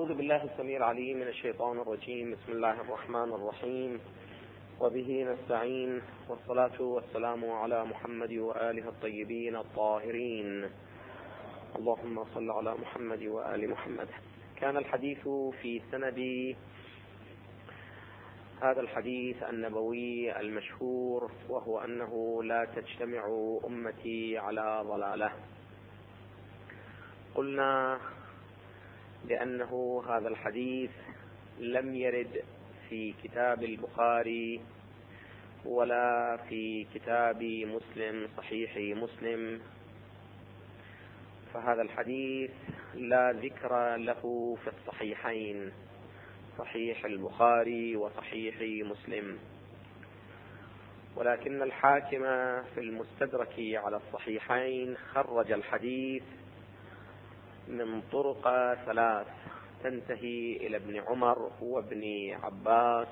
أعوذ بالله السميع العليم من الشيطان الرجيم. بسم الله الرحمن الرحيم، وبه نستعين، والصلاة والسلام على محمد وآله الطيبين الطاهرين. اللهم صل على محمد وآل محمد. كان الحديث في سند هذا الحديث النبوي المشهور، وهو أنه لا تجتمع أمتي على ضلالة. قلنا بأنه هذا الحديث لم يرد في كتاب البخاري ولا في كتاب مسلم صحيح مسلم، فهذا الحديث لا ذكر له في الصحيحين، صحيح البخاري وصحيح مسلم. ولكن الحاكم في المستدرك على الصحيحين خرج الحديث من طرق ثلاث تنتهي إلى ابن عمر وابن عباس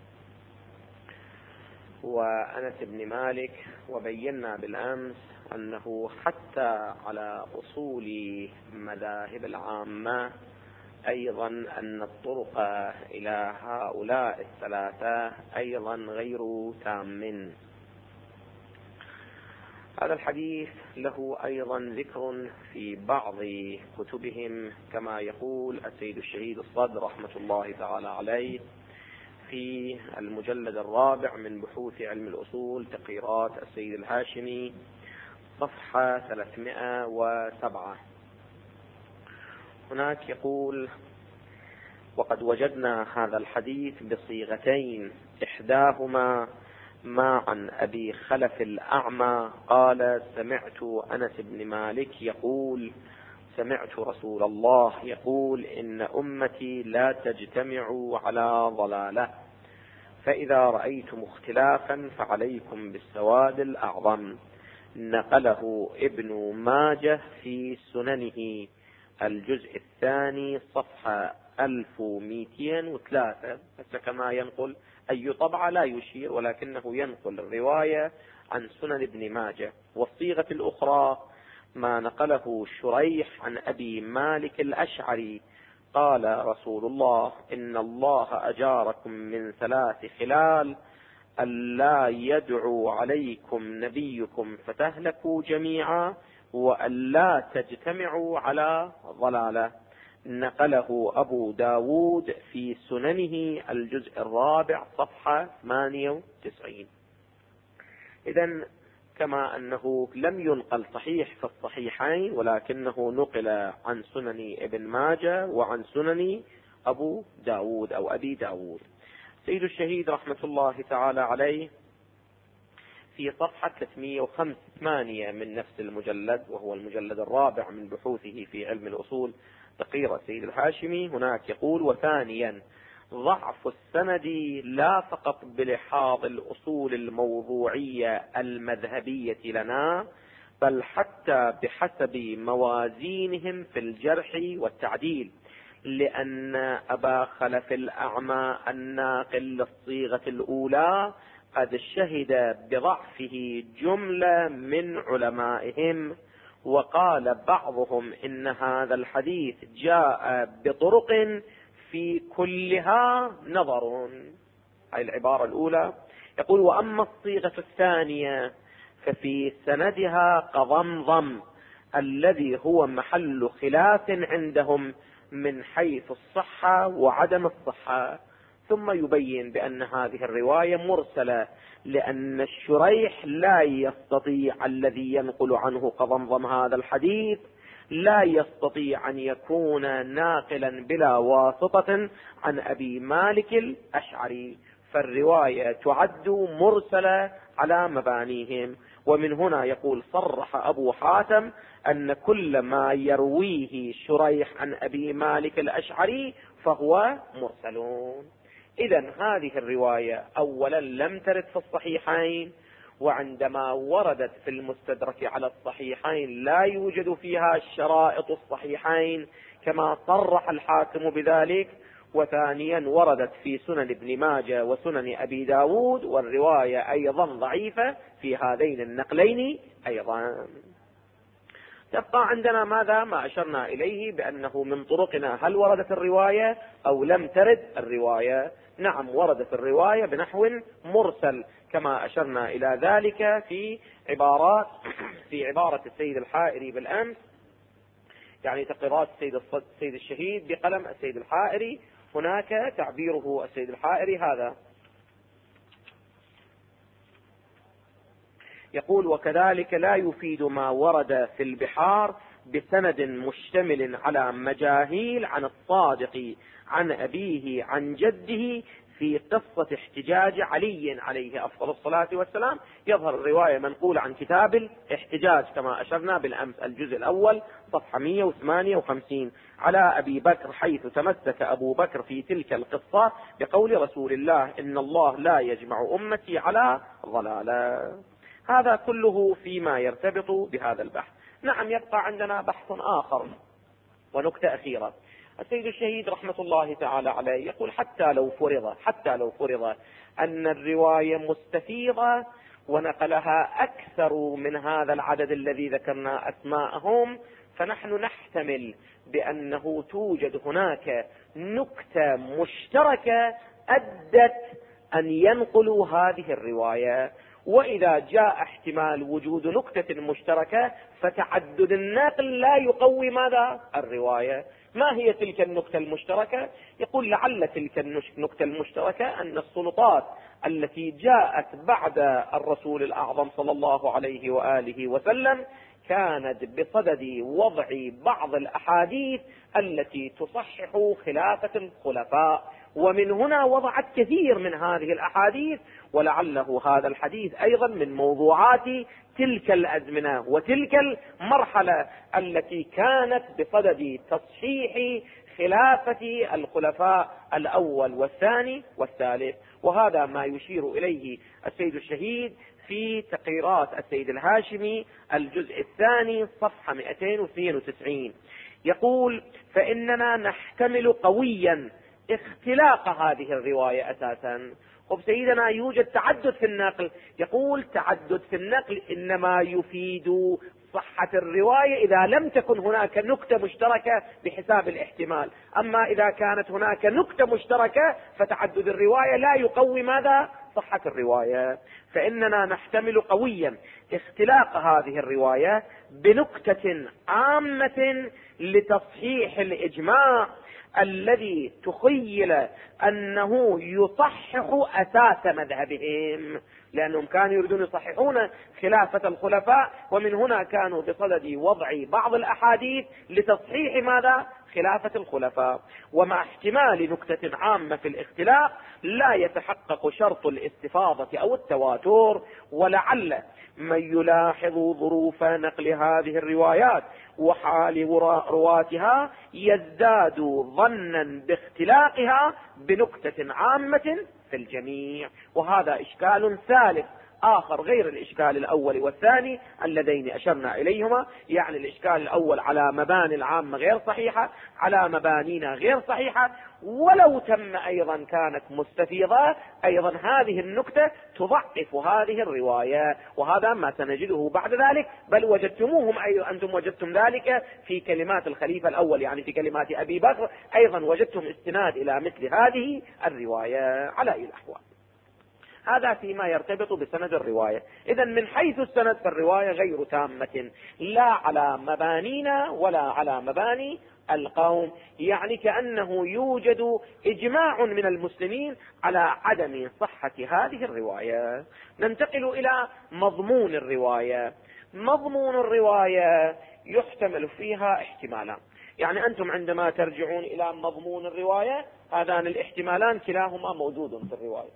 وأنس بن مالك، وبينا بالأمس أنه حتى على أصول مذاهب العامة أيضا أن الطرق إلى هؤلاء الثلاثة أيضا غير تام. هذا الحديث له أيضا ذكر في بعض كتبهم، كما يقول السيد الشهيد الصدر رحمة الله تعالى عليه في المجلد الرابع من بحوث علم الأصول، تقريرات السيد الهاشمي، صفحة 307. هناك يقول: وقد وجدنا هذا الحديث بصيغتين، إحداهما ما عن أبي خلف الأعمى قال: سمعت أنس بن مالك يقول: سمعت رسول الله يقول: إن أمتي لا تجتمع على ضلالة، فإذا رأيتم اختلافا فعليكم بالسواد الأعظم. نقله ابن ماجه في سننه الجزء الثاني صفحة 1203. كما ينقل أي طبعة لا يشير، ولكنه ينقل الرواية عن سنن ابن ماجه. والصيغة الأخرى ما نقله شريح عن أبي مالك الأشعري قال: رسول الله: إن الله أجاركم من ثلاث خلال: ألا يدعو عليكم نبيكم فتهلكوا جميعا، وألا تجتمعوا على ضلالة. نقله أبو داود في سننه الجزء الرابع صفحة 98. إذن كما أنه لم ينقل صحيح في الصحيحين، ولكنه نقل عن سنن ابن ماجه وعن سنن أبو داود أو أبي داود. سيد الشهيد رحمة الله تعالى عليه في صفحة 308 من نفس المجلد، وهو المجلد الرابع من بحوثه في علم الأصول، تقرير السيد الهاشمي، هناك يقول: وثانيا ضعف السند لا فقط بلحاظ الأصول الموضوعية المذهبية لنا، بل حتى بحسب موازينهم في الجرح والتعديل، لأن أبا خلف الأعمى الناقل للصيغة الأولى قد شهد بضعفه جملة من علمائهم، وقال بعضهم إن هذا الحديث جاء بطرق في كلها نظر. هذه العبارة الأولى. يقول: وأما الصيغة الثانية ففي سندها قضمضم الذي هو محل خلاف عندهم من حيث الصحة وعدم الصحة. ثم يبين بأن هذه الرواية مرسلة، لأن الشريح لا يستطيع، الذي ينقل عنه قضمضم هذا الحديث لا يستطيع أن يكون ناقلا بلا واسطة عن أبي مالك الأشعري، فالرواية تعد مرسلة على مبانيهم. ومن هنا يقول: صرح أبو حاتم أن كل ما يرويه شريح عن أبي مالك الأشعري فهو مرسلون. إذن هذه الرواية أولا لم ترد في الصحيحين، وعندما وردت في المستدرك على الصحيحين لا يوجد فيها شرائط الصحيحين كما صرح الحاكم بذلك. وثانيا وردت في سنن ابن ماجه وسنن أبي داود، والرواية أيضا ضعيفة في هذين النقلين أيضا. يبقى عندنا ماذا؟ ما أشرنا إليه بأنه من طرقنا هل وردت الرواية أو لم ترد الرواية. نعم وردت الرواية بنحو مرسل كما أشرنا إلى ذلك في عبارة السيد الحائري بالأمس، يعني تقريرات السيد الشهيد بقلم السيد الحائري. هناك تعبيره السيد الحائري هذا، يقول: وكذلك لا يفيد ما ورد في البحار بسند مشتمل على مجاهيل عن الصادق عن أبيه عن جده في قصة احتجاج علي عليه أفضل الصلاة والسلام. يظهر الرواية منقولة عن كتاب الاحتجاج كما أشرنا بالأمس الجزء الأول صفحة 158 على أبي بكر، حيث تمسك أبو بكر في تلك القصة بقول رسول الله: إن الله لا يجمع أمتي على ضلالة. هذا كله فيما يرتبط بهذا البحث. نعم يبقى عندنا بحث آخر ونكتة أخيرة. السيد الشهيد رحمة الله تعالى عليه يقول: حتى لو فرض أن الرواية مستفيضة ونقلها أكثر من هذا العدد الذي ذكرنا أسماءهم، فنحن نحتمل بأنه توجد هناك نكتة مشتركة أدت أن ينقلوا هذه الرواية. وإذا جاء احتمال وجود نكتة مشتركة فتعدد النقل لا يقوي ماذا؟ الرواية. ما هي تلك النكتة المشتركة؟ يقول: لعل تلك النكتة المشتركة أن السلطات التي جاءت بعد الرسول الأعظم صلى الله عليه وآله وسلم كانت بصدد وضع بعض الأحاديث التي تصحح خلافة الخلفاء، ومن هنا وضعت كثير من هذه الأحاديث، ولعله هذا الحديث أيضا من موضوعات تلك الأزمنة وتلك المرحلة التي كانت بصدد تصحيح خلافة الخلفاء الأول والثاني والثالث. وهذا ما يشير إليه السيد الشهيد في تقريرات السيد الهاشمي الجزء الثاني صفحة 292. يقول: فإننا نحتمل قويا اختلاق هذه الرواية أساسا. سيدنا يوجد تعدد في النقل. يقول: تعدد في النقل إنما يفيد صحة الرواية إذا لم تكن هناك نكتة مشتركة بحساب الاحتمال. أما إذا كانت هناك نكتة مشتركة فتعدد الرواية لا يقوي ماذا؟ صحة الرواية. فإننا نحتمل قويا اختلاق هذه الرواية بنكتة عامة لتصحيح الإجماع الذي تخيل أنه يصحح أساس مذهبهم، لأنهم كانوا يريدون يصححون خلافة الخلفاء، ومن هنا كانوا بصدد وضع بعض الأحاديث لتصحيح ماذا؟ خلافة الخلفاء. ومع احتمال نكتة عامة في الاختلاف لا يتحقق شرط الاستفاضة أو التواتر. ولعل من يلاحظ ظروف نقل هذه الروايات وحال رواتها يزداد ظنا باختلاقها بنكتة عامة في الجميع. وهذا إشكال ثالث آخر غير الإشكال الأول والثاني اللذين أشرنا إليهما. يعني الإشكال الأول على مباني العامة غير صحيحة، على مبانينا غير صحيحة، ولو تم أيضا كانت مستفيضة، أيضا هذه النكتة تضعف هذه الرواية. وهذا ما سنجده بعد ذلك، بل وجدتموهم أنتم وجدتم ذلك في كلمات الخليفة الأول، يعني في كلمات أبي بكر أيضا وجدتم استناد إلى مثل هذه الرواية على أي الأحوال. هذا فيما يرتبط بسند الرواية. إذن من حيث السند فالرواية غير تامة، لا على مبانينا ولا على مباني القوم. يعني كأنه يوجد إجماع من المسلمين على عدم صحة هذه الرواية. ننتقل إلى مضمون الرواية. مضمون الرواية يحتمل فيها احتمالان. يعني أنتم عندما ترجعون إلى مضمون الرواية هذان الاحتمالان كلاهما موجود في الرواية.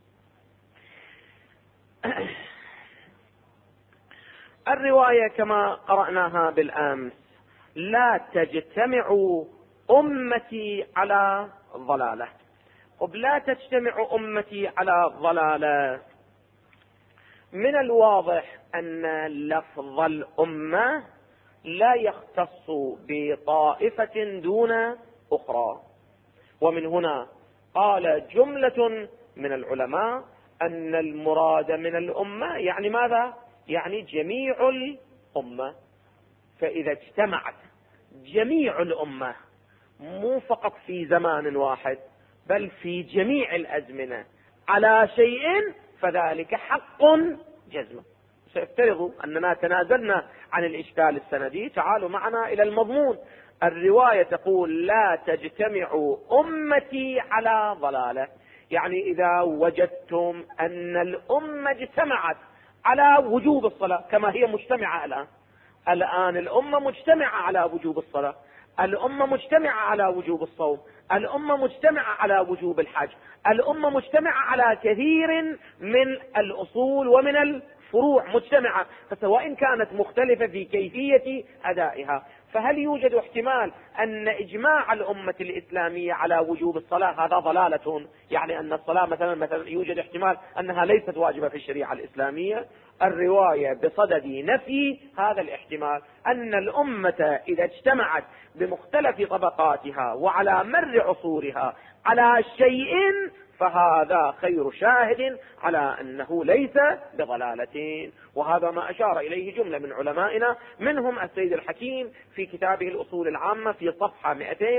الرواية كما قرأناها بالأمس: لا تجتمع أمتي على ضلالة. لا تجتمع أمتي على ضلالة، من الواضح أن لفظ الأمة لا يختص بطائفة دون أخرى. ومن هنا قال جملة من العلماء أن المراد من الأمة يعني ماذا؟ يعني جميع الأمة. فإذا اجتمعت جميع الأمة مو فقط في زمان واحد بل في جميع الأزمنة على شيء فذلك حق جزم. سيفترض أننا تنازلنا عن الإشكال السندي، تعالوا معنا إلى المضمون. الرواية تقول لا تجتمع أمتي على ضلالة، يعني إذا وجدتم أن الأمة اجتمعت على وجوب الصلاة كما هي مجتمعة الآن الأمة مجتمعة على وجوب الصلاة، الأمة مجتمعة على وجوب الصوم، الأمة مجتمعة على وجوب الحج، الأمة مجتمعة على كثير من الأصول ومن الفروع مجتمعة، فسواء كانت مختلفة في كيفية أدائها، فهل يوجد احتمال أن إجماع الأمة الإسلامية على وجوب الصلاة هذا ضلالة؟ يعني أن الصلاة مثلا يوجد احتمال أنها ليست واجبة في الشريعة الإسلامية؟ الرواية بصدد نفي هذا الاحتمال، أن الأمة إذا اجتمعت بمختلف طبقاتها وعلى مر عصورها على شيء فهذا خير شاهد على أنه ليس بضلالة. وهذا ما أشار إليه جملة من علمائنا، منهم السيد الحكيم في كتابه الأصول العامة في صفحة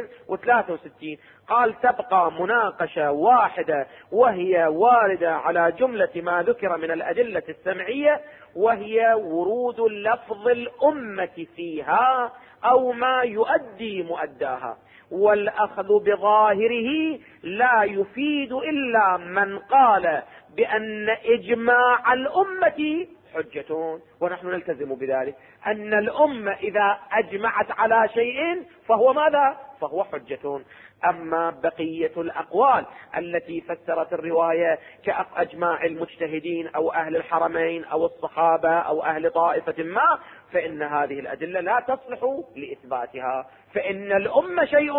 263 قال تبقى مناقشة واحدة وهي واردة على جملة ما ذكر من الأدلة السمعية، وهي ورود لفظ الأمة فيها أو ما يؤدي مؤداها، والأخذ بظاهره لا يفيد إلا من قال بأن إجماع الأمة حجة، ونحن نلتزم بذلك أن الأمة إذا أجمعت على شيء فهو ماذا؟ فهو حجة. أما بقية الأقوال التي فسرت الرواية كأجماع المجتهدين أو أهل الحرمين أو الصحابة أو أهل طائفة ما، فإن هذه الأدلة لا تصلح لإثباتها، فإن الأمة شيء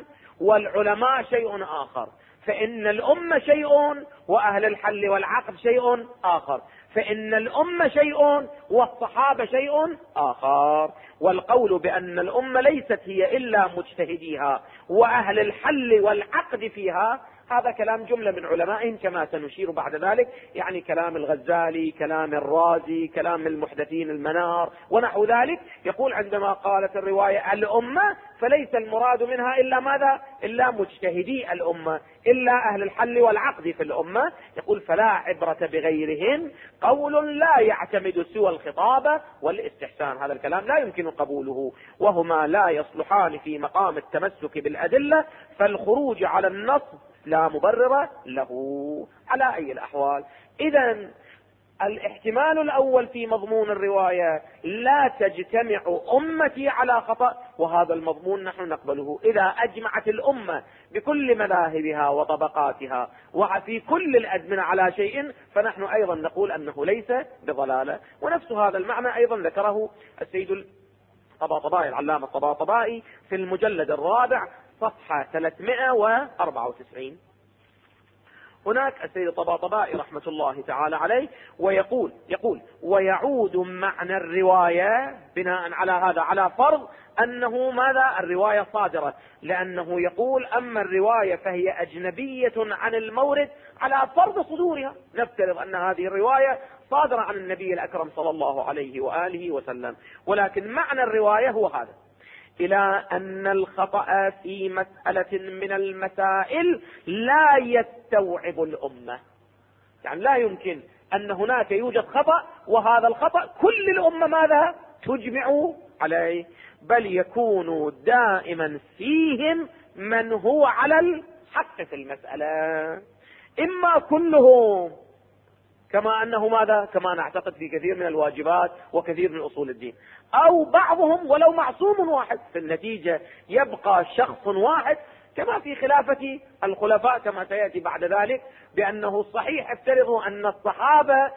والعلماء شيء آخر، فإن الأمة شيء وأهل الحل والعقد شيء آخر، فإن الأمة شيء والصحابة شيء آخر. والقول بأن الأمة ليست هي إلا مجتهديها وأهل الحل والعقد فيها هذا كلام جملة من علمائهم كما سنشير بعد ذلك، يعني كلام الغزالي، كلام الرازي، كلام المحدثين المنار ونحو ذلك. يقول عندما قالت الرواية الأمة فليس المراد منها إلا ماذا؟ إلا مجتهدي الأمة، إلا أهل الحل والعقد في الأمة. يقول فلا عبرة بغيرهم، قول لا يعتمد سوى الخطابة والاستحسان. هذا الكلام لا يمكن قبوله، وهما لا يصلحان في مقام التمسك بالأدلة، فالخروج على النص لا مبرر له على أي الأحوال. إذن الاحتمال الأول في مضمون الرواية لا تجتمع أمتي على خطأ، وهذا المضمون نحن نقبله. إذا أجمعت الأمة بكل مذاهبها وطبقاتها وفي كل الأزمنة على شيء فنحن أيضا نقول أنه ليس بضلالة. ونفس هذا المعنى أيضا ذكره السيد الطباطبائي، العلامة الطباطبائي في المجلد الرابع صفحة 394. هناك السيد الطباطبائي رحمة الله تعالى عليه ويقول ويعود معنى الرواية بناء على هذا على فرض أنه ماذا؟ الرواية صادرة، لأنه يقول أما الرواية فهي أجنبية عن المورد على فرض صدورها، نفترض أن هذه الرواية صادرة عن النبي الأكرم صلى الله عليه وآله وسلم، ولكن معنى الرواية هو هذا، إلى أن الخطأ في مسألة من المسائل لا يستوعب الأمة، يعني لا يمكن أن هناك يوجد خطأ وهذا الخطأ كل الأمة ماذا؟ تجمع عليه، بل يكون دائما فيهم من هو على الحق في المسألة، إما كلهم كما أنه ماذا؟ كما نعتقد في كثير من الواجبات وكثير من أصول الدين، أو بعضهم ولو معصوم واحد، في النتيجة يبقى شخص واحد كما في خلافة الخلفاء كما سيأتي بعد ذلك، بأنه صحيح افترضوا أن الصحابة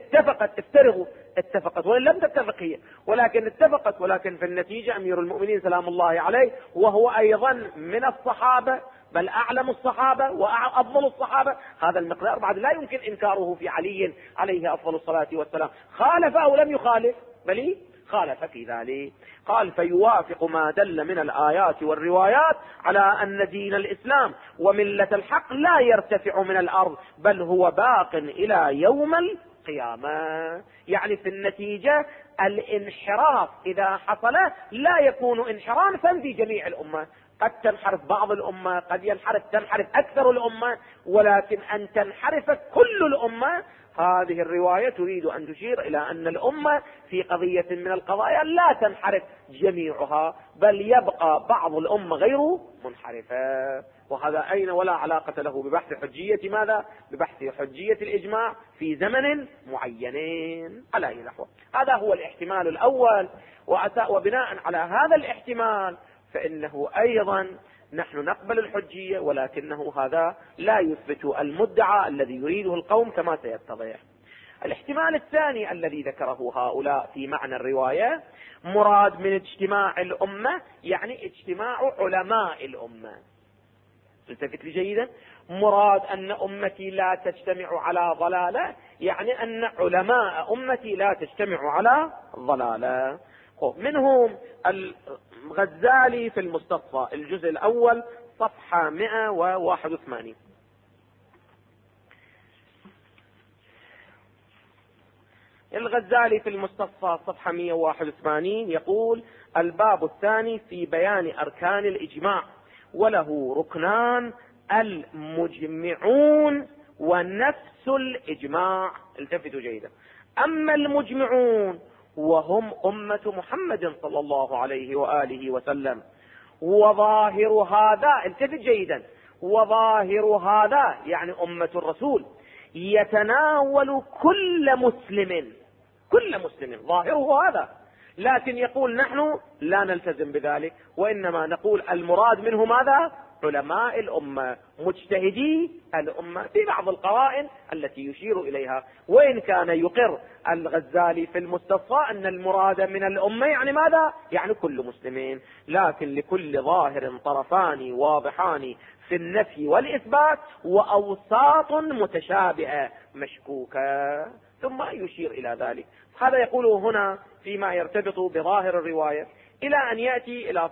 اتفقت وإن لم تتفق هي، ولكن اتفقت، ولكن في النتيجة أمير المؤمنين سلام الله عليه وهو أيضا من الصحابة بل أعلم الصحابة وأفضل الصحابة، هذا المقدار بعد لا يمكن إنكاره في علي عليه أفضل الصلاة والسلام، خالف أو لم يخالف؟ بل خالف في ذلك. قال فيوافق ما دل من الآيات والروايات على أن دين الإسلام وملة الحق لا يرتفع من الأرض بل هو باق إلى يوم القيامة. يعني في النتيجة الانحراف إذا حصل لا يكون انحرافا في جميع الأمة، قد تنحرف بعض الأمة، قد تنحرف أكثر الأمة، ولكن أن تنحرف كل الأمة. هذه الرواية تريد أن تشير إلى أن الأمة في قضية من القضايا لا تنحرف جميعها، بل يبقى بعض الأمة غير منحرفة. وهذا أين ولا علاقة له ببحث حجية ماذا؟ ببحث حجية الإجماع في زمن معين على أي نحو. هذا هو الاحتمال الأول، وبناء على هذا الاحتمال فإنه أيضا نحن نقبل الحجية، ولكنه هذا لا يثبت المدعى الذي يريده القوم كما سيتضح. الاحتمال الثاني الذي ذكره هؤلاء في معنى الرواية، مراد من اجتماع الأمة يعني اجتماع علماء الأمة. التفت لي جيدا، مراد أن أمتي لا تجتمع على ضلالة، يعني أن علماء أمتي لا تجتمع على ضلالة. منهم الغزالي في المستصفى الجزء الأول صفحة 181. الغزالي في المستصفى صفحة 181 يقول: الباب الثاني في بيان أركان الإجماع، وله ركنان: المجمعون ونفس الإجماع. التفتوا جيدا. أما المجمعون وهم أمة محمد صلى الله عليه وآله وسلم، وظاهر هذا، التفت جيدا، وظاهر هذا يعني أمة الرسول، يتناول كل مسلم، كل مسلم ظاهره هذا، لكن يقول نحن لا نلتزم بذلك، وإنما نقول المراد منه ماذا؟ علماء الأمة، مجتهدي الأمة في بعض القرائن التي يشير إليها. وإن كان يقر الغزالي في المستصفى أن المراد من الأمة يعني ماذا؟ يعني كل مسلمين، لكن لكل ظاهر طرفان واضحان في النفي والإثبات، وأوساط متشابهة مشكوكة، ثم يشير إلى ذلك. هذا يقوله هنا فيما يرتبط بظاهر الرواية، إلى أن يأتي إلى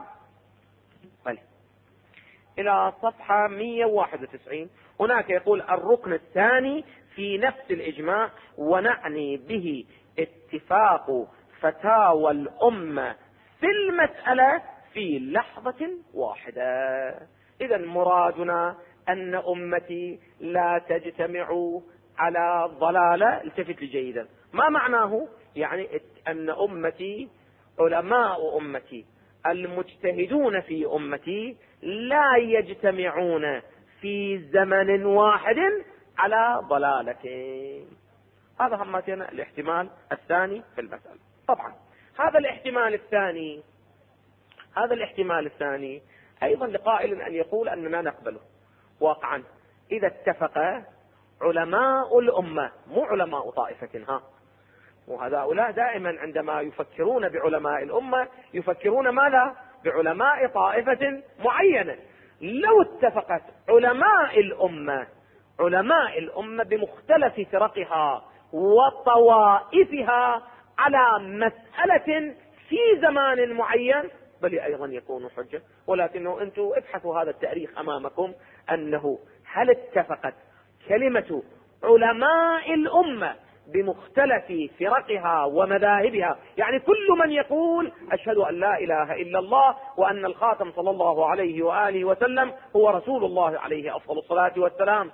صفحة 191. هناك يقول: الركن الثاني في نفس الإجماع، ونعني به اتفاق فتاوى الأمة في المسألة في لحظة واحدة. إذا مرادنا أن أمتي لا تجتمع على ضلالة. التفت جيدا، ما معناه؟ يعني أن أمتي، علماء أمتي المجتهدون في أمتي لا يجتمعون في زمن واحد على ضلالة. هذا همتنا الاحتمال الثاني في المسألة. طبعا هذا الاحتمال الثاني أيضا لقائل أن يقول أننا نقبله واقعا إذا اتفق علماء الأمة، مو علماء طائفة. وهؤلاء دائما عندما يفكرون بعلماء الأمة يفكرون ماذا؟ بعلماء طائفة معينة. لو اتفقت علماء الأمة بمختلف فرقها وطوائفها على مسألة في زمان معين، بل أيضا يكون حجة. ولكنه أنتم ابحثوا هذا التاريخ أمامكم، أنه هل اتفقت كلمة علماء الأمة بمختلف فرقها ومذاهبها، يعني كل من يقول أشهد أن لا إله إلا الله وأن الخاتم صلى الله عليه وآله وسلم هو رسول الله عليه أفضل الصلاة والسلام،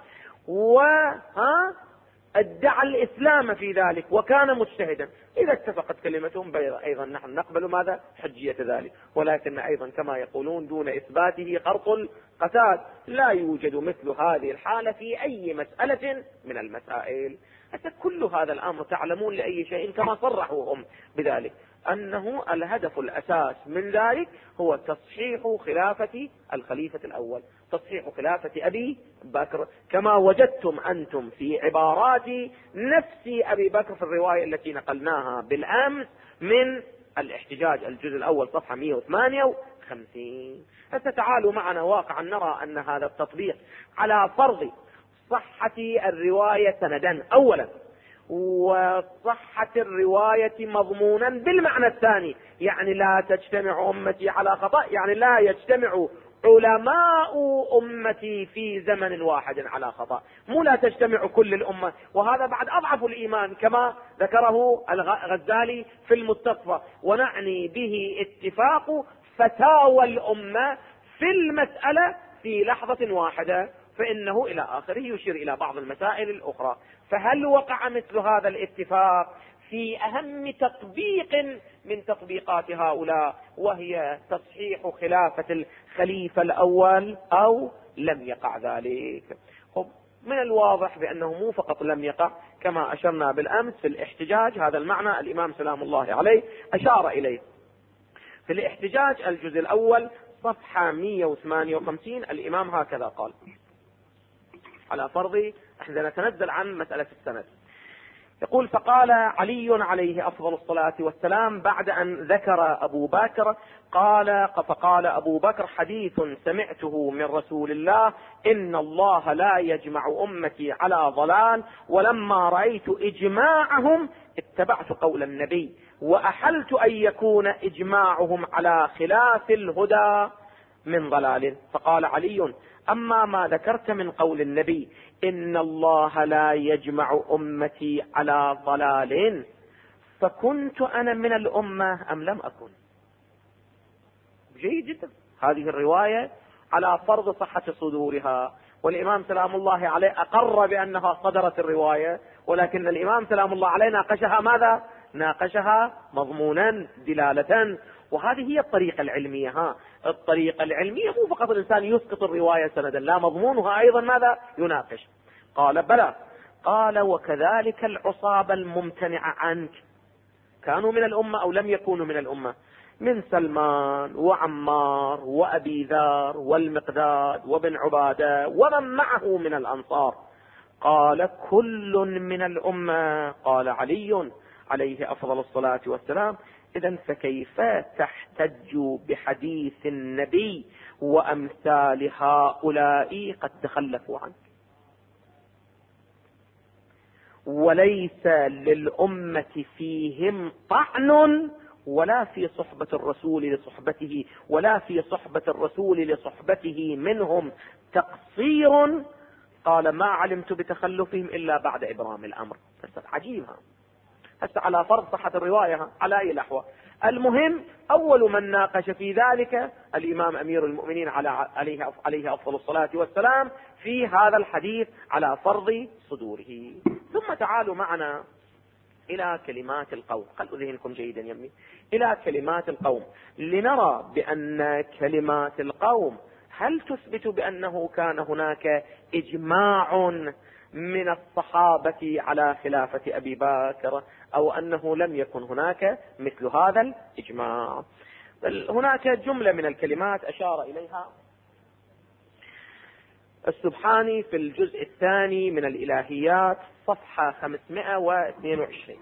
ادعى الإسلام في ذلك وكان مجتهدا، إذا اتفقت كلمتهم أيضا نحن نقبل ماذا؟ حجية ذلك. ولكن أيضا كما يقولون دون إثباته خرط القتاد، لا يوجد مثل هذه الحالة في أي مسألة من المسائل. حتى كل هذا الأمر تعلمون لأي شيء كما صرحوا هم بذلك، أنه الهدف الأساس من ذلك هو تصحيح خلافة الخليفة الأول، تصحيح خلافة أبي بكر، كما وجدتم أنتم في عبارات نفس أبي بكر في الرواية التي نقلناها بالأمس من الاحتجاج الجزء الأول صفحة 158. فتعالوا معنا واقعا نرى أن هذا التطبيق على فرض صحة الرواية سندا أولا، وصحة الرواية مضمونا بالمعنى الثاني، يعني لا تجتمع أمتي على خطأ، يعني لا يجتمع علماء أمتي في زمن واحد على خطأ، مو لا تجتمع كل الأمة، وهذا بعد أضعف الإيمان كما ذكره الغزالي في المستصفى. ونعني به اتفاق فتاوى الأمة في المسألة في لحظة واحدة، فإنه إلى آخره يشير إلى بعض المسائل الأخرى. فهل وقع مثل هذا الاتفاق في أهم تطبيق من تطبيقات هؤلاء، وهي تصحيح خلافة الخليفة الأول، أو لم يقع ذلك؟ من الواضح بأنه مو فقط لم يقع، كما أشرنا بالأمس في الاحتجاج، هذا المعنى الإمام سلام الله عليه أشار إليه في الاحتجاج الجزء الأول صفحة 158. الإمام هكذا قال، على فرض احنا نتنزل عن مسألة السند، يقول: فقال علي عليه أفضل الصلاة والسلام بعد أن ذكر أبو بكر، فقال أبو بكر: حديث سمعته من رسول الله إن الله لا يجمع أمتي على ضلال، ولما رأيت إجماعهم اتبعت قول النبي، وأحلت أن يكون إجماعهم على خلاف الهدى من ضلال. فقال علي: أما ما ذكرت من قول النبي إن الله لا يجمع أمتي على ضلال، فكنت أنا من الأمة أم لم أكن؟ جيد جدا. هذه الرواية على فرض صحة صدورها، والإمام سلام الله عليه أقر بأنها صدرت الرواية، ولكن الإمام سلام الله عليه ناقشها ماذا؟ ناقشها مضمونا دلالة. وهذه هي الطريقة العلمية. الطريقة العلمية مو فقط الإنسان يسقط الرواية سندا، لا، مضمونها أيضا ماذا؟ يناقش. قال: بلى. قال: وكذلك العصابة الممتنعة عنك كانوا من الأمة أو لم يكونوا من الأمة؟ من سلمان وعمار وأبي ذر والمقداد وابن عبادة ومن معه من الأنصار. قال: كل من الأمة. قال علي عليه أفضل الصلاة والسلام: إذن فكيف تحتج بحديث النبي وأمثال هؤلاء قد تخلفوا عنه؟ وليس للأمة فيهم طعن، ولا في صحبة الرسول لصحبته، ولا في صحبة الرسول لصحبته منهم تقصير. قال: ما علمت بتخلفهم إلا بعد إبرام الأمر. عجيبها. هسه على فرض صحة الرواية على أي لحوة، المهم أول من ناقش في ذلك الإمام أمير المؤمنين عليه أفضل الصلاة والسلام في هذا الحديث على فرض صدوره. ثم تعالوا معنا إلى كلمات القوم. خلوا ذهنكم جيدا يمي إلى كلمات القوم، لنرى بأن كلمات القوم هل تثبت بأنه كان هناك إجماع من الصحابة على خلافة أبي بكر، أو أنه لم يكن هناك مثل هذا الإجماع. بل هناك جملة من الكلمات أشار إليها السبحاني في الجزء الثاني من الإلهيات صفحة 522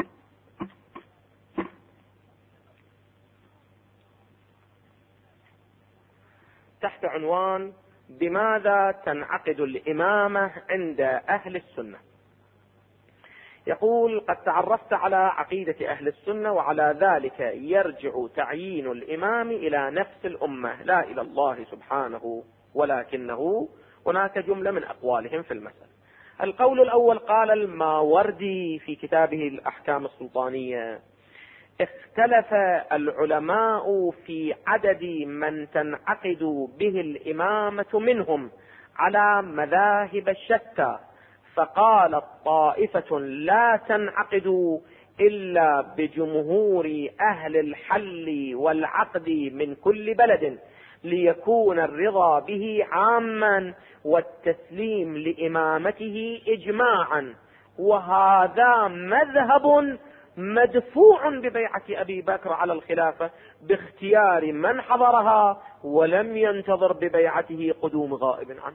تحت عنوان: بماذا تنعقد الإمامة عند أهل السنة؟ يقول: قد تعرفت على عقيدة أهل السنة، وعلى ذلك يرجع تعيين الإمام إلى نفس الأمة لا إلى الله سبحانه، ولكنه هناك جملة من أقوالهم في المسألة. القول الأول قال الماوردي في كتابه الأحكام السلطانية: اختلف العلماء في عدد من تنعقد به الإمامة منهم على مذاهب شتى، فقالت طائفة لا تنعقد إلا بجمهور أهل الحل والعقد من كل بلد، ليكون الرضا به عاما والتسليم لإمامته إجماعا، وهذا مذهب مدفوع ببيعة أبي بكر على الخلافة باختيار من حضرها، ولم ينتظر ببيعته قدوم غائب عنه.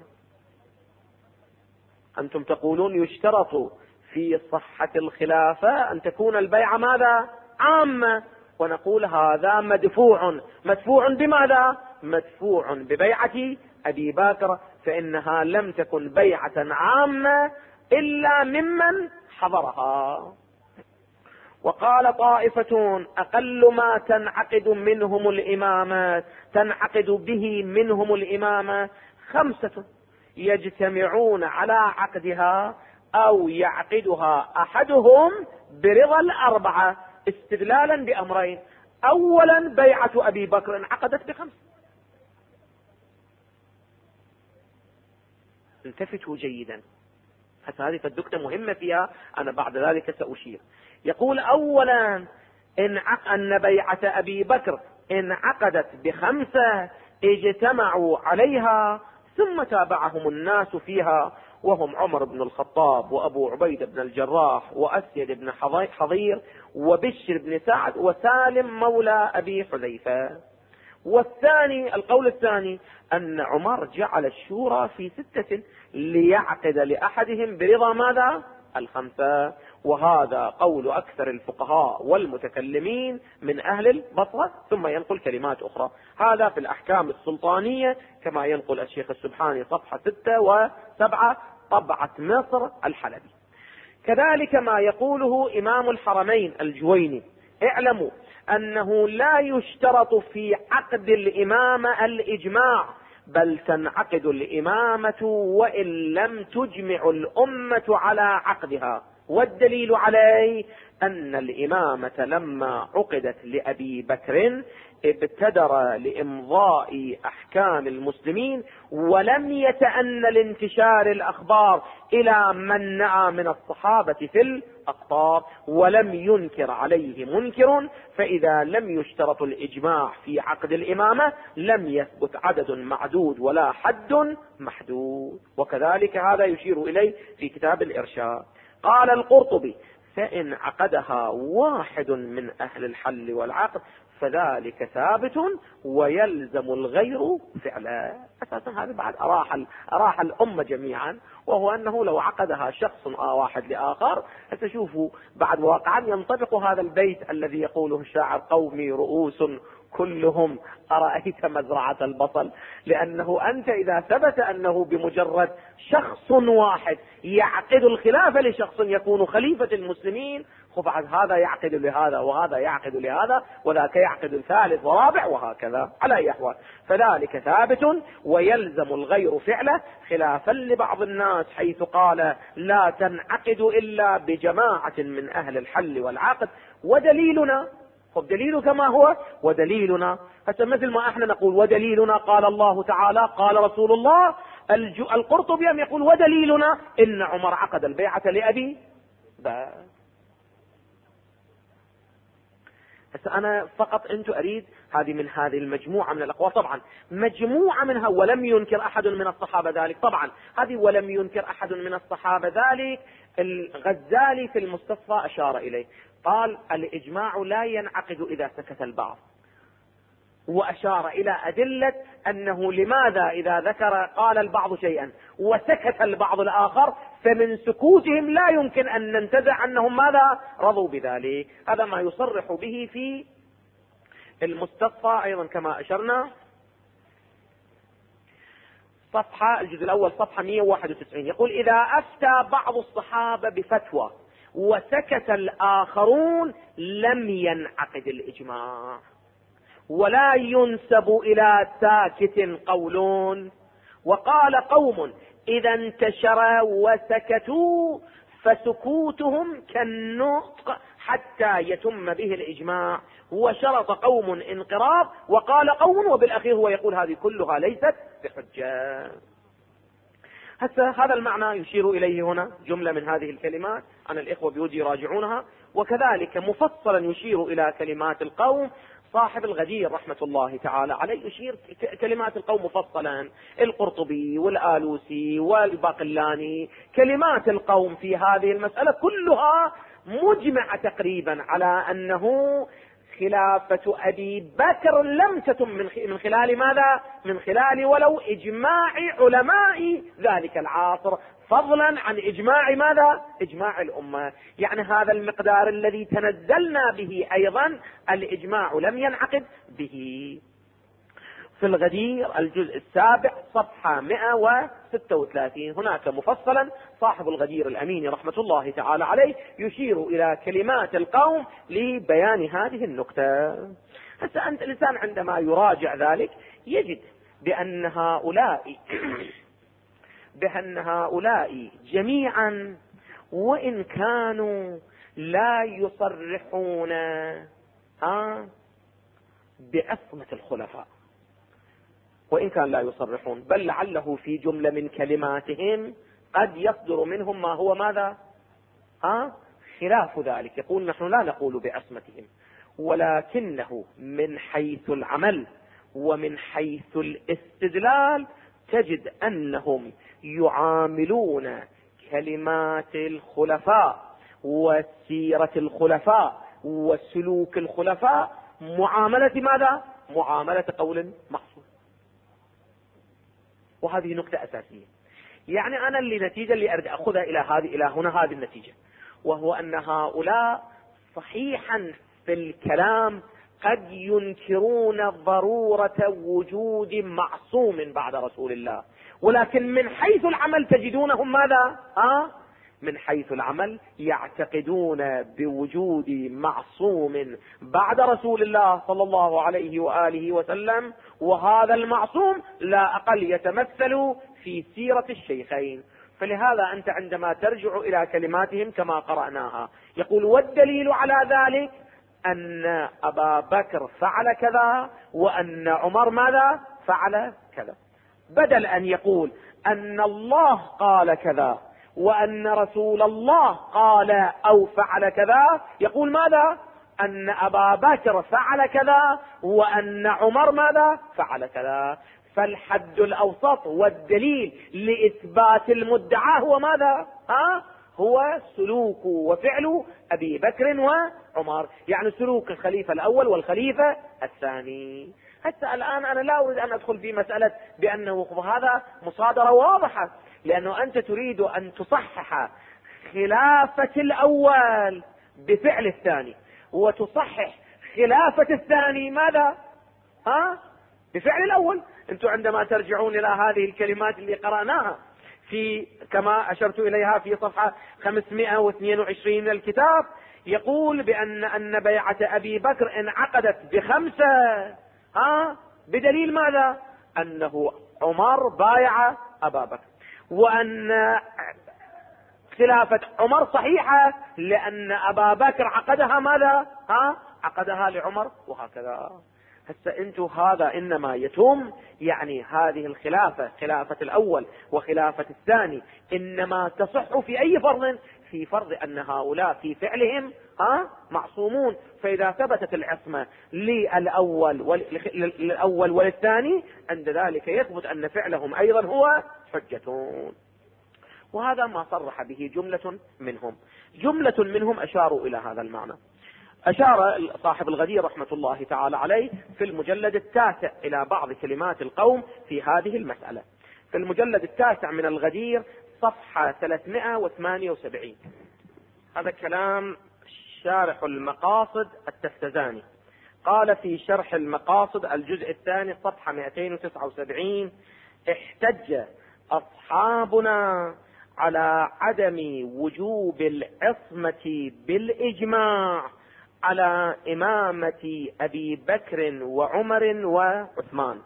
أنتم تقولون يشترط في صحة الخلافة أن تكون البيعة ماذا؟ عامة، ونقول هذا مدفوع بماذا؟ مدفوع ببيعة أبي بكر، فإنها لم تكن بيعة عامة إلا ممن حضرها. وقال طائفة أقل ما تنعقد منهم الإمامة، تنعقد به منهم الإمامة 5 يجتمعون على عقدها أو يعقدها أحدهم برضا 4، استدلالا بأمرين. أولا بيعة أبي بكر انعقدت ب5. التفتوا جيدا، حتى هذه النقطة مهمة فيها، أنا بعد ذلك سأشير. يقول أولا أن بيعة أبي بكر انعقدت ب5 اجتمعوا عليها، ثم تابعهم الناس فيها، وهم عمر بن الخطاب وأبو عبيدة بن الجراح وأسيد بن حضير وبشر بن سعد وسالم مولى أبي حذيفة. والثاني، القول الثاني، أن عمر جعل الشورى في 6 ليعقد لأحدهم برضا ماذا؟ 5. وهذا قول أكثر الفقهاء والمتكلمين من أهل البصرة، ثم ينقل كلمات أخرى. هذا في الأحكام السلطانية كما ينقل الشيخ السبحاني صفحة 6 و7 طبعة مصر الحلبي. كذلك ما يقوله إمام الحرمين الجويني: اعلموا أنه لا يشترط في عقد الإمامة الإجماع، بل تنعقد الإمامة وإن لم تجمع الأمة على عقدها. والدليل عليه أن الإمامة لما عقدت لأبي بكر ابتدر لإمضاء أحكام المسلمين، ولم يتأنى لانتشار الأخبار إلى من نأى من الصحابة في الأقطار، ولم ينكر عليه منكر. فإذا لم يشترط الإجماع في عقد الإمامة لم يثبت عدد معدود ولا حد محدود. وكذلك هذا يشير إليه في كتاب الإرشاد. قال القرطبي: فإن عقدها واحد من أهل الحل والعقد فذلك ثابت ويلزم الغير فعلا. أساسا هذا بعد أراح الأمة جميعا، وهو أنه لو عقدها شخص واحد لآخر، ستشوفوا بعد واقعا ينطبق هذا البيت الذي يقوله الشاعر: قومي رؤوس كلهم أرأيت مزرعة البصل. لأنه أنت إذا ثبت أنه بمجرد شخص واحد يعقد الخلافة لشخص يكون خليفة المسلمين، بعد هذا يعقد لهذا وهذا يعقد لهذا وذاك يعقد الثالث ورابع وهكذا على أي أحوال، فذلك ثابت ويلزم الغير فعله، خلافا لبعض الناس حيث قال: لا تنعقد إلا بجماعة من أهل الحل والعقد. ودليلنا، دليل كما هو ودليلنا، حتى مثل ما احنا نقول ودليلنا قال الله تعالى قال رسول الله، القرطبي يقول ودليلنا إن عمر عقد البيعة لأبي بكر. أنا فقط أريد هذه من هذه المجموعة من الأقوال، طبعا مجموعة منها ولم ينكر أحد من الصحابة ذلك، طبعا هذه ولم ينكر أحد من الصحابة ذلك الغزالي في المستصفى أشار إليه، قال: الإجماع لا ينعقد إذا سكت البعض، وأشار إلى أدلة أنه لماذا إذا قال البعض شيئا وسكت البعض الآخر فمن سكوتهم لا يمكن أن ننتزع أنهم ماذا رضوا بذلك. هذا ما يصرح به في المستصفى أيضا كما أشرنا، صفحة الجزء الأول صفحة 191، يقول: إذا أفتى بعض الصحابة بفتوى وسكت الآخرون لم ينعقد الإجماع، ولا ينسب إلى ساكت قولون. وقال قوم: إذا انتشر وسكتوا فسكوتهم كالنطق حتى يتم به الإجماع. وشرط قوم انقراض، وقال قوم، وبالأخير هو يقول هذه كلها ليست بحجة. هذا المعنى يشير إليه هنا جملة من هذه الكلمات، أنا الإخوة بيودي يراجعونها. وكذلك مفصلا يشير إلى كلمات القوم صاحب الغدير رحمة الله تعالى عليه، يشير كلمات القوم مفصلا، القرطبي والآلوسي والباقلاني، كلمات القوم في هذه المسألة كلها مجمع تقريبا على أنه خلافة أبي بكر لم تتم من خلال ماذا؟ من خلال ولو إجماع علماء ذلك العصر، فضلا عن إجماع ماذا؟ إجماع الأمة. يعني هذا المقدار الذي تنزلنا به أيضا الإجماع لم ينعقد به. في الغدير الجزء 7 صفحة 136 هناك مفصلا صاحب الغدير الأمين رحمة الله تعالى عليه يشير إلى كلمات القوم لبيان هذه النكتة. هسه أنت الإنسان عندما يراجع ذلك يجد بأن هؤلاء جميعا وإن كانوا لا يصرحون بعصمة الخلفاء، وإن كان لا يصرحون، بل لعله في جملة من كلماتهم قد يصدر منهم ما هو ماذا خلاف ذلك. يقول نحن لا نقول بعصمتهم، ولكنه من حيث العمل ومن حيث الاستدلال تجد أنهم يعاملون كلمات الخلفاء وسيرة الخلفاء وسلوك الخلفاء معاملة ماذا؟ معاملة قول محصور. وهذه نقطة أساسية. يعني أنا النتيجة اللي أريد أخذها إلى هنا هذه النتيجة، وهو أن هؤلاء صحيحا في الكلام قد ينكرون ضرورة وجود معصوم بعد رسول الله، ولكن من حيث العمل تجدونهم ماذا؟ من حيث العمل يعتقدون بوجود معصوم بعد رسول الله صلى الله عليه وآله وسلم، وهذا المعصوم لا أقل يتمثل في سيرة الشيخين. فلهذا أنت عندما ترجع إلى كلماتهم كما قرأناها يقول والدليل على ذلك أن أبا بكر فعل كذا وأن عمر ماذا فعل كذا، بدل أن يقول أن الله قال كذا وأن رسول الله قال أو فعل كذا، يقول ماذا؟ أن أبا بكر فعل كذا وأن عمر ماذا فعل كذا. فالحد الأوسط والدليل لإثبات المدعى هو ماذا؟ هو سلوك وفعل أبي بكر وعمر، يعني سلوك الخليفة الأول والخليفة الثاني. حتى الآن أنا لا أريد أن أدخل في مسألة بأنه هذا مصادرة واضحة، لأنه أنت تريد أن تصحح خلافة الأول بفعل الثاني، وتصحح خلافة الثاني ماذا؟ بفعل الأول. أنتم عندما ترجعون إلى هذه الكلمات اللي قرأناها في كما أشرت إليها في صفحة 522 من الكتاب، يقول بأن بيعة أبي بكر انعقدت ب5 بدليل ماذا؟ أنه عمر بايع أبا بكر، وأن خلافة عمر صحيحة لأن أبا بكر عقدها ماذا؟ عقدها لعمر، وهكذا. هسه انتم هذا انما يتم يعني هذه الخلافة، خلافة الاول وخلافة الثاني، انما تصح في اي فرض؟ في فرض ان هؤلاء في فعلهم معصومون. فاذا ثبتت العصمة للاول وللثاني عند ذلك يثبت ان فعلهم ايضا هو حجة. وهذا ما صرح به جملة منهم اشاروا الى هذا المعنى. أشار صاحب الغدير رحمة الله تعالى عليه في المجلد 9 إلى بعض كلمات القوم في هذه المسألة. في المجلد 9 من الغدير صفحة 378، هذا كلام شارح المقاصد التفتزاني، قال في شرح المقاصد الجزء 2 صفحة 279: احتج أصحابنا على عدم وجوب العصمة بالإجماع على إمامة أبي بكر وعمر وعثمان.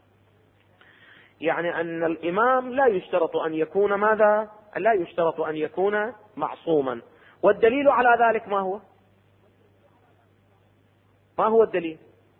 يعني أن الإمام لا يشترط أن يكون ماذا؟ لا يشترط أن يكون معصوما. والدليل على ذلك ما هو؟ ما هو الدليل؟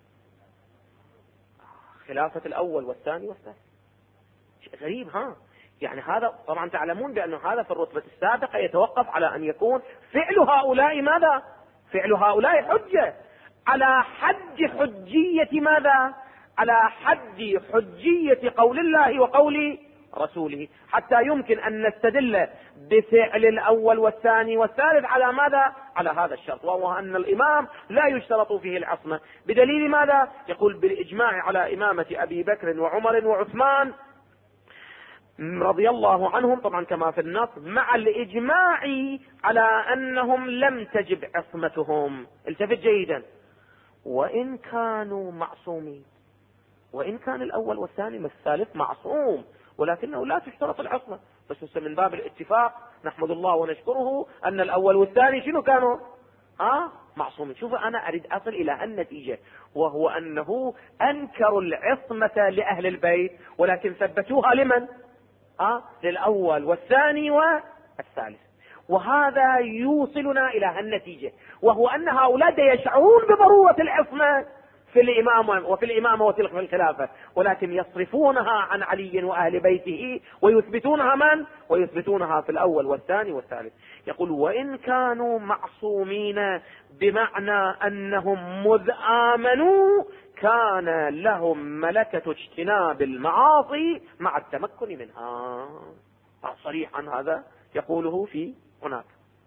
خلافة الأول والثاني والثالث. شيء غريب يعني هذا طبعا تعلمون بأن هذا في الرتبة السابقة يتوقف على أن يكون فعل هؤلاء ماذا؟ فعل هؤلاء حجة على حد حجية ماذا؟ على حد حجية قول الله وقول رسوله، حتى يمكن أن نستدل بفعل الأول والثاني والثالث على ماذا؟ على هذا الشرط، وهو أن الإمام لا يشترط فيه العصمة. بدليل ماذا؟ يقول بالإجماع على إمامة أبي بكر وعمر وعثمان رضي الله عنهم، طبعا كما في النص، مع الإجماع على أنهم لم تجب عصمتهم. التفت جيدا: وإن كانوا معصومين، وإن كان الأول والثاني والثالث معصوم، ولكنه لا تشترط العصمة. بس من باب الاتفاق نحمد الله ونشكره أن الأول والثاني شنو كانوا؟ معصومين. شوف أنا أريد أصل إلى النتيجة، وهو أنه أنكروا العصمة لأهل البيت ولكن ثبتوها لمن؟ للأول والثاني والثالث. وهذا يوصلنا إلى النتيجة، وهو أن هؤلاء يشعرون بضرورة العصمة في الإمامة وفي الإمامة وفي الخلافة، ولكن يصرفونها عن علي وأهل بيته ويثبتونها من؟ ويثبتونها في الأول والثاني والثالث. يقول وإن كانوا معصومين بمعنى أنهم مذ آمنوا كان لهم ملكة اجتناب المعاصي مع التمكن منها. صريحا هذا يقوله في هناك.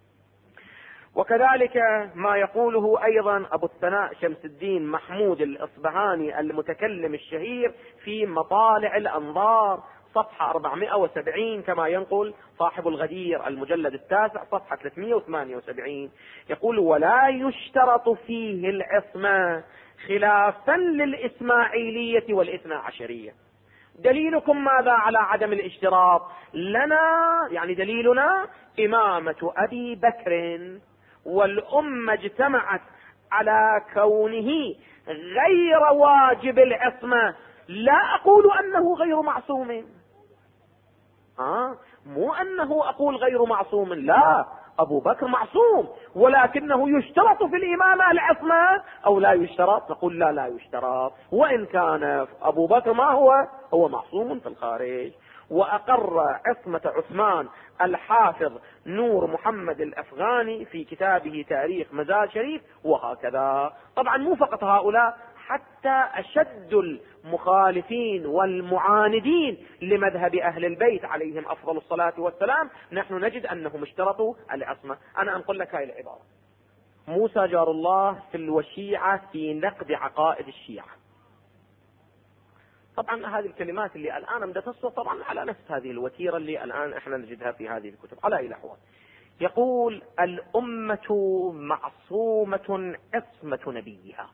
وكذلك ما يقوله أيضا أبو الثناء شمس الدين محمود الإصبهاني المتكلم الشهير في مطالع الأنظار صفحة 470 كما ينقل صاحب الغدير المجلد 9 صفحة 378. يقول ولا يشترط فيه العصمة خلافا للإسماعيلية والإثنى عشرية. دليلكم ماذا على عدم الاشتراط؟ لنا يعني دليلنا إمامة أبي بكر، والأمة اجتمعت على كونه غير واجب العصمة. لا أقول أنه غير معصوم، مو أنه أقول غير معصوم، لا، أبو بكر معصوم، ولكنه يشترط في الإمامة العصمة أو لا يشترط؟ نقول لا يشترط، وإن كان أبو بكر ما هو معصوم في الخارج. وأقر عصمة عثمان الحافظ نور محمد الأفغاني في كتابه تاريخ مزار شريف، وهكذا. طبعا مو فقط هؤلاء، حتى أشد المخالفين والمعاندين لمذهب أهل البيت عليهم أفضل الصلاة والسلام نحن نجد أنهم اشترطوا العصمة. أنا أنقل لك هاي العبارة: موسى جار الله في الوشيعة في نقد عقائد الشيعة. طبعا هذه الكلمات اللي الآن بدأت تصل طبعا على نفس هذه الوتيرة اللي الآن احنا نجدها في هذه الكتب على أي الأحوال. يقول الأمة معصومة عصمة نبيها.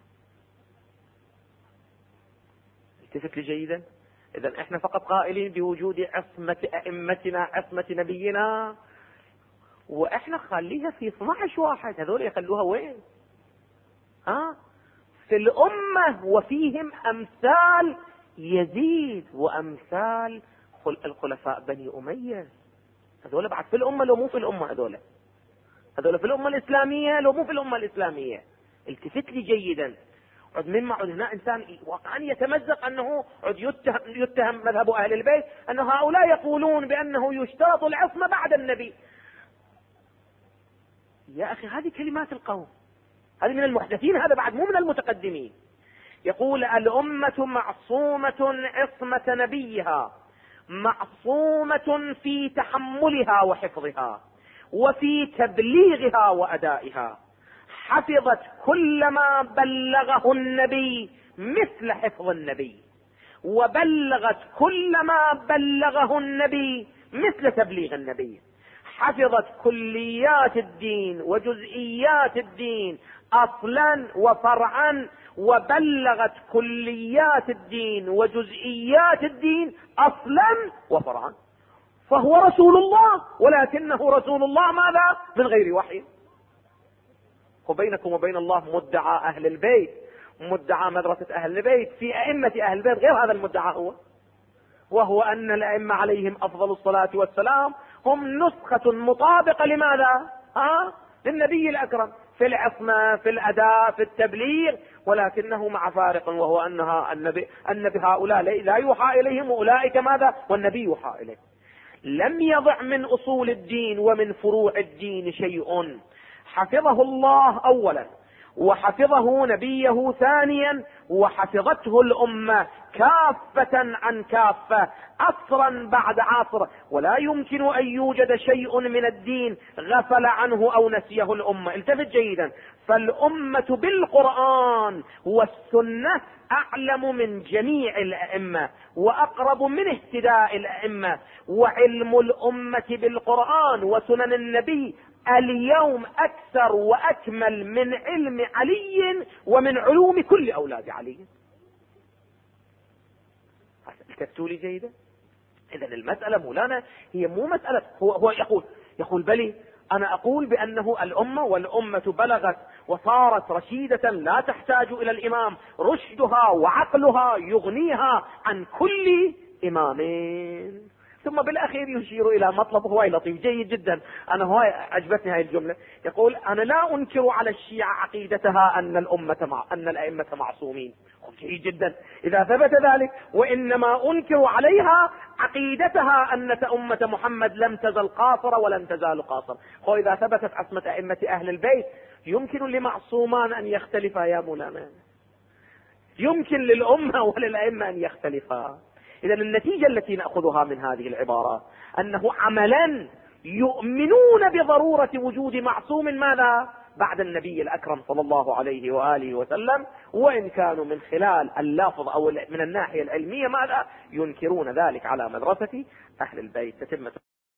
التفت لي جيدا، إذا احنا فقط قائلين بوجود عصمة أئمتنا عصمة نبينا، واحنا خليها في 12 واحد، هذول يخلوها وين؟ في الأمة، وفيهم أمثال يزيد وأمثال الخلفاء بني أمية. هذول بعد في الأمة لو مو في الأمة، هذول في الأمة الإسلامية لو مو في الأمة الإسلامية. التفت لي جيدا. عد مما عد هنا إنسان واقعا يتمزق أنه عد يتهم مذهب أهل البيت أن هؤلاء يقولون بأنه يشترط العصمة بعد النبي. يا أخي هذه كلمات القوم، هذه من المحدثين، هذا بعد مو من المتقدمين. يقول الأمة معصومة عصمة نبيها، معصومة في تحملها وحفظها وفي تبليغها وأدائها، حفظت كل ما بلغه النبي مثل حفظ النبي، وبلغت كل ما بلغه النبي مثل تبليغ النبي، حفظت كليات الدين وجزئيات الدين أصلا وفرعا، وبلغت كليات الدين وجزئيات الدين أصلا وفرعا. فهو رسول الله، ولكنه رسول الله ماذا؟ من غير وحي. وبينكم وبين الله مدعى أهل البيت، مدعى مدرسة أهل البيت في أئمة أهل البيت غير هذا المدعى، وهو أن الأئمة عليهم أفضل الصلاة والسلام هم نسخة مطابقة لماذا؟ للنبي الأكرم في العصمة، في الأداء، في التبليغ، ولكنه مع فارق، وهو أن بهؤلاء لا يوحى إليهم، وأولئك ماذا؟ والنبي يوحى إليه. لم يضع من أصول الدين ومن فروع الدين شيء، حفظه الله أولا، وحفظه نبيه ثانيا، وحفظته الأمة كافة عن كافة عصرا بعد عصر، ولا يمكن أن يوجد شيء من الدين غفل عنه أو نسيه الأمة. التفت جيدا، فالأمة بالقرآن والسنة أعلم من جميع الأئمة وأقرب من اهتداء الأئمة، وعلم الأمة بالقرآن وسنن النبي اليوم أكثر وأكمل من علم علي ومن علوم كل أولاد علي. التفتوا لي جيدا؟ إذن المسألة مولانا هي مو مسألة هو يقول بلي أنا أقول بأنه الأمة والأمة بلغت وصارت رشيدة لا تحتاج إلى الإمام، رشدها وعقلها يغنيها عن كل إمامين. ثم بالأخير يشير إلى مطلب هواي لطيف جيد جدا، أنا هواي عجبتني هاي الجملة. يقول أنا لا أنكر على الشيعة عقيدتها أن الأئمة معصومين. جيد جدا إذا ثبت ذلك، وإنما أنكر عليها عقيدتها أن أمة محمد لم تزل قاصرة ولن تزال قاصرة. إذا ثبتت عصمة أئمة أهل البيت يمكن لمعصومان أن يختلفا يا مولانا، يمكن للأمة وللأئمة أن يختلفا. إذا النتيجة التي نأخذها من هذه العبارة أنه عملا يؤمنون بضرورة وجود معصوم ماذا بعد النبي الأكرم صلى الله عليه وآله وسلم، وإن كانوا من خلال اللفظ أو من الناحية العلمية ماذا ينكرون ذلك على مدرسة أهل البيت. تتمة